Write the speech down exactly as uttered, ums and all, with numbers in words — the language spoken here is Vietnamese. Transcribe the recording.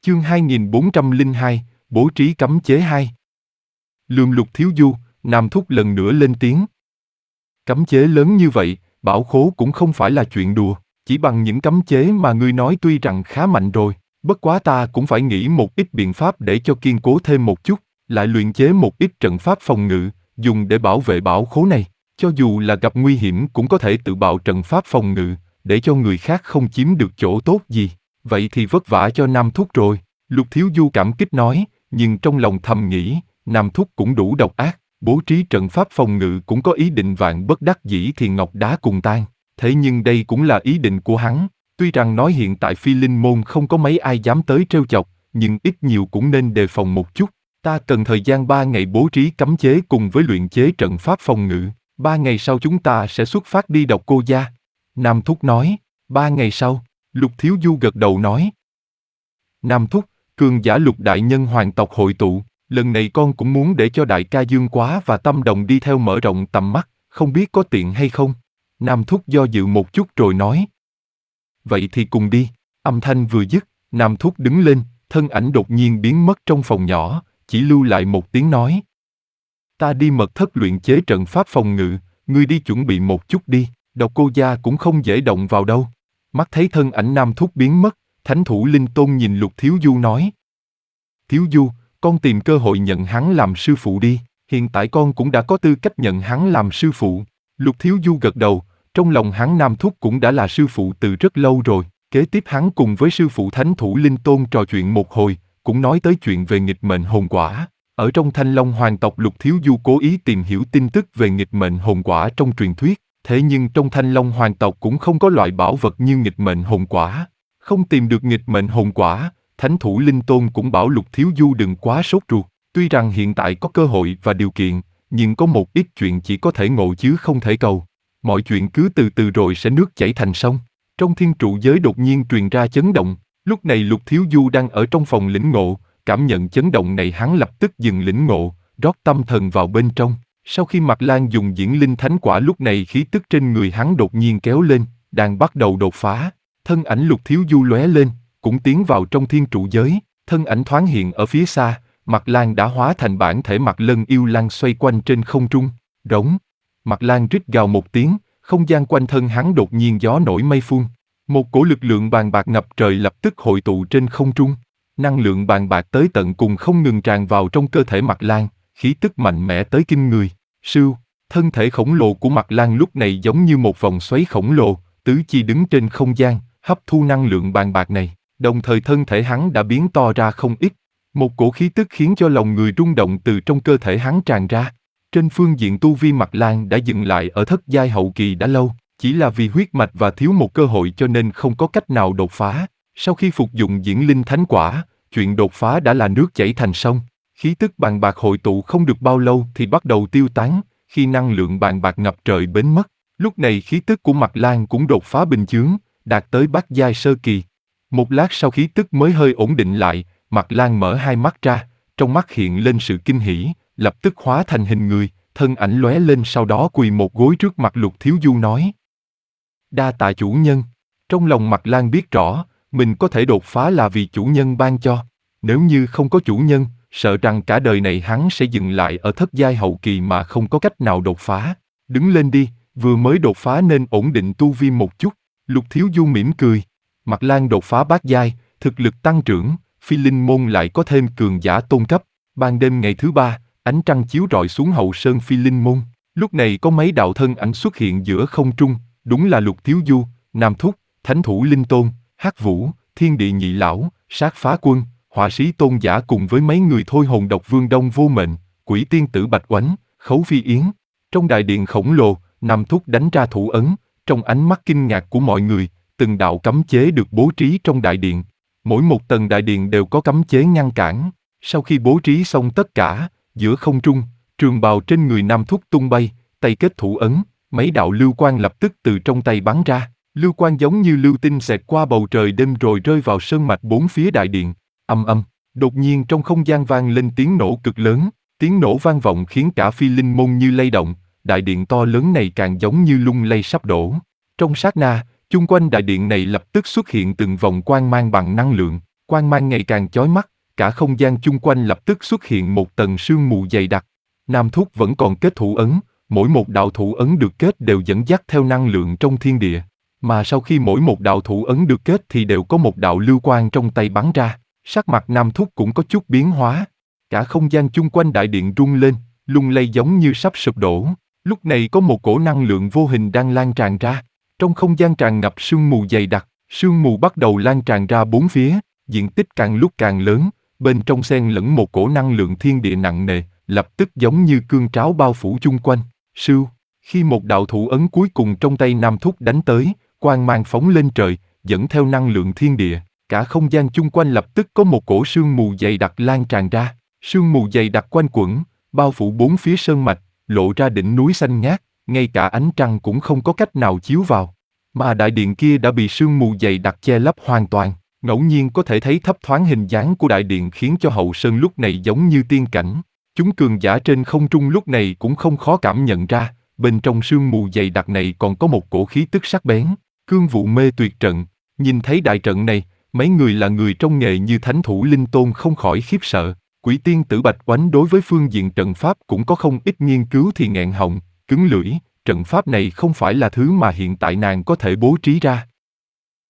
Chương hai nghìn bốn trăm lẻ hai, Bố trí cấm chế hai. Lườm Lục Thiếu Du, Nam Thúc lần nữa lên tiếng. Cấm chế lớn như vậy, bảo khố cũng không phải là chuyện đùa, chỉ bằng những cấm chế mà ngươi nói tuy rằng khá mạnh rồi, bất quá ta cũng phải nghĩ một ít biện pháp để cho kiên cố thêm một chút, lại luyện chế một ít trận pháp phòng ngự, dùng để bảo vệ bảo khố này, cho dù là gặp nguy hiểm cũng có thể tự bạo trận pháp phòng ngự, để cho người khác không chiếm được chỗ tốt gì, vậy thì vất vả cho Nam Thúc rồi. Lục Thiếu Du cảm kích nói, nhưng trong lòng thầm nghĩ, Nam Thúc cũng đủ độc ác, bố trí trận pháp phòng ngự cũng có ý định vạn bất đắc dĩ thì ngọc đá cùng tan, thế nhưng đây cũng là ý định của hắn, tuy rằng nói hiện tại Phi Linh Môn không có mấy ai dám tới trêu chọc, nhưng ít nhiều cũng nên đề phòng một chút, ta cần thời gian ba ngày bố trí cấm chế cùng với luyện chế trận pháp phòng ngự, ba ngày sau chúng ta sẽ xuất phát đi Độc Cô Gia. Nam Thúc nói, ba ngày sau, Lục Thiếu Du gật đầu nói. Nam Thúc, cường giả Lục đại nhân hoàng tộc hội tụ, lần này con cũng muốn để cho đại ca Dương Quá và Tâm Đồng đi theo mở rộng tầm mắt, không biết có tiện hay không? Nam Thúc do dự một chút rồi nói. Vậy thì cùng đi, âm thanh vừa dứt, Nam Thúc đứng lên, thân ảnh đột nhiên biến mất trong phòng nhỏ, chỉ lưu lại một tiếng nói. Ta đi mật thất luyện chế trận pháp phòng ngự, ngươi đi chuẩn bị một chút đi, Độc Cô Gia cũng không dễ động vào đâu. Mắt thấy thân ảnh Nam Thúc biến mất, Thánh thủ Linh Tôn nhìn Lục Thiếu Du nói. Thiếu Du, con tìm cơ hội nhận hắn làm sư phụ đi, hiện tại con cũng đã có tư cách nhận hắn làm sư phụ. Lục Thiếu Du gật đầu, trong lòng hắn Nam Thúc cũng đã là sư phụ từ rất lâu rồi, kế tiếp hắn cùng với sư phụ Thánh thủ Linh Tôn trò chuyện một hồi, cũng nói tới chuyện về nghịch mệnh hồn quả. Ở trong Thanh Long hoàng tộc Lục Thiếu Du cố ý tìm hiểu tin tức về nghịch mệnh hồn quả trong truyền thuyết, thế nhưng trong Thanh Long hoàng tộc cũng không có loại bảo vật như nghịch mệnh hồn quả. Không tìm được nghịch mệnh hồn quả, Thánh thủ Linh Tôn cũng bảo Lục Thiếu Du đừng quá sốt ruột, tuy rằng hiện tại có cơ hội và điều kiện, nhưng có một ít chuyện chỉ có thể ngộ chứ không thể cầu. Mọi chuyện cứ từ từ rồi sẽ nước chảy thành sông. Trong thiên trụ giới đột nhiên truyền ra chấn động, lúc này Lục Thiếu Du đang ở trong phòng lĩnh ngộ, cảm nhận chấn động này hắn lập tức dừng lĩnh ngộ, rót tâm thần vào bên trong. Sau khi Mạc Lan dùng diễn linh thánh quả lúc này khí tức trên người hắn đột nhiên kéo lên, đang bắt đầu đột phá. Thân ảnh Lục Thiếu Du lóe lên, cũng tiến vào trong thiên trụ giới, thân ảnh thoáng hiện ở phía xa, Mạc Lan đã hóa thành bản thể Mạc Lân yêu lang xoay quanh trên không trung, rống. Mạc Lan rít gào một tiếng, không gian quanh thân hắn đột nhiên gió nổi mây phun. Một cổ lực lượng bàn bạc ngập trời lập tức hội tụ trên không trung. Năng lượng bàn bạc tới tận cùng không ngừng tràn vào trong cơ thể Mạc Lan, khí tức mạnh mẽ tới kinh người. Sưu, thân thể khổng lồ của Mạc Lan lúc này giống như một vòng xoáy khổng lồ, tứ chi đứng trên không gian, hấp thu năng lượng bàn bạc này, đồng thời thân thể hắn đã biến to ra không ít. Một cổ khí tức khiến cho lòng người rung động từ trong cơ thể hắn tràn ra. Trên phương diện tu vi Mạc Lan đã dừng lại ở thất giai hậu kỳ đã lâu, chỉ là vì huyết mạch và thiếu một cơ hội cho nên không có cách nào đột phá. Sau khi phục dụng diễn linh thánh quả, chuyện đột phá đã là nước chảy thành sông. Khí tức bàn bạc hội tụ không được bao lâu thì bắt đầu tiêu tán, khi năng lượng bàn bạc ngập trời biến mất. Lúc này khí tức của Mạc Lan cũng đột phá bình chướng, đạt tới bát giai sơ kỳ. Một lát sau khí tức mới hơi ổn định lại, Mạc Lan mở hai mắt ra, trong mắt hiện lên sự kinh hỉ, lập tức hóa thành hình người, thân ảnh lóe lên sau đó quỳ một gối trước mặt Lục Thiếu Du nói. Đa tạ chủ nhân. Trong lòng Mạc Lan biết rõ, mình có thể đột phá là vì chủ nhân ban cho. Nếu như không có chủ nhân, sợ rằng cả đời này hắn sẽ dừng lại ở thất giai hậu kỳ mà không có cách nào đột phá. Đứng lên đi, vừa mới đột phá nên ổn định tu vi một chút. Lục Thiếu Du mỉm cười. Mạc Lan đột phá bát giai, thực lực tăng trưởng, Phi Linh Môn lại có thêm cường giả tôn cấp. Ban đêm ngày thứ ba, ánh trăng chiếu rọi xuống hậu sơn Phi Linh Môn. Lúc này có mấy đạo thân ảnh xuất hiện giữa không trung, đúng là Lục Thiếu Du, Nam Thúc, Thánh thủ Linh Tôn, Hắc Vũ, Thiên Địa Nhị Lão, Sát Phá Quân, Họa Sĩ Tôn Giả cùng với mấy người thôi hồn độc Vương Đông Vô Mệnh, Quỷ Tiên Tử Bạch Oánh, Khấu Phi Yến. Trong đại điện khổng lồ, Nam Thúc đánh ra thủ ấn, trong ánh mắt kinh ngạc của mọi người, từng đạo cấm chế được bố trí trong đại điện. Mỗi một tầng đại điện đều có cấm chế ngăn cản. Sau khi bố trí xong tất cả, giữa không trung, trường bào trên người Nam Thúc tung bay, tay kết thủ ấn, mấy đạo lưu quang lập tức từ trong tay bắn ra. Lưu quang giống như lưu tinh xẹt qua bầu trời đêm rồi rơi vào sơn mạch bốn phía đại điện. Âm âm, đột nhiên trong không gian vang lên tiếng nổ cực lớn, tiếng nổ vang vọng khiến cả Phi Linh Môn như lay động, đại điện to lớn này càng giống như lung lay sắp đổ. Trong sát na, chung quanh đại điện này lập tức xuất hiện từng vòng quang mang bằng năng lượng, Quang mang ngày càng chói mắt, cả không gian chung quanh lập tức xuất hiện một tầng sương mù dày đặc. Nam Thúc vẫn còn kết thủ ấn, mỗi một đạo thủ ấn được kết đều dẫn dắt theo năng lượng trong thiên địa. Mà sau khi mỗi một đạo thủ ấn được kết thì đều có một đạo lưu quang trong tay bắn ra, sắc mặt Nam Thúc cũng có chút biến hóa. Cả không gian chung quanh đại điện rung lên, lung lay giống như sắp sụp đổ. Lúc này có một cổ năng lượng vô hình đang lan tràn ra. Trong không gian tràn ngập sương mù dày đặc, sương mù bắt đầu lan tràn ra bốn phía, diện tích càng lúc càng lớn, bên trong xen lẫn một cổ năng lượng thiên địa nặng nề, lập tức giống như cương tráo bao phủ chung quanh. Sưu, khi một đạo thủ ấn cuối cùng trong tay Nam Thúc đánh tới, quang mang phóng lên trời, dẫn theo năng lượng thiên địa, cả không gian chung quanh lập tức có một cổ sương mù dày đặc lan tràn ra. Sương mù dày đặc quanh quẩn, bao phủ bốn phía sơn mạch, lộ ra đỉnh núi xanh ngát, ngay cả ánh trăng cũng không có cách nào chiếu vào. Mà đại điện kia đã bị sương mù dày đặc che lấp hoàn toàn, ngẫu nhiên có thể thấy thấp thoáng hình dáng của đại điện khiến cho hậu sơn lúc này giống như tiên cảnh. Chúng cường giả trên không trung lúc này cũng không khó cảm nhận ra, bên trong sương mù dày đặc này còn có một cổ khí tức sắc bén, cương vụ mê tuyệt trận. Nhìn thấy đại trận này, mấy người là người trong nghề như thánh thủ linh tôn không khỏi khiếp sợ. Quỷ tiên tử Bạch Oánh đối với phương diện trận pháp cũng có không ít nghiên cứu thì nghẹn họng, cứng lưỡi, trận pháp này không phải là thứ mà hiện tại nàng có thể bố trí ra.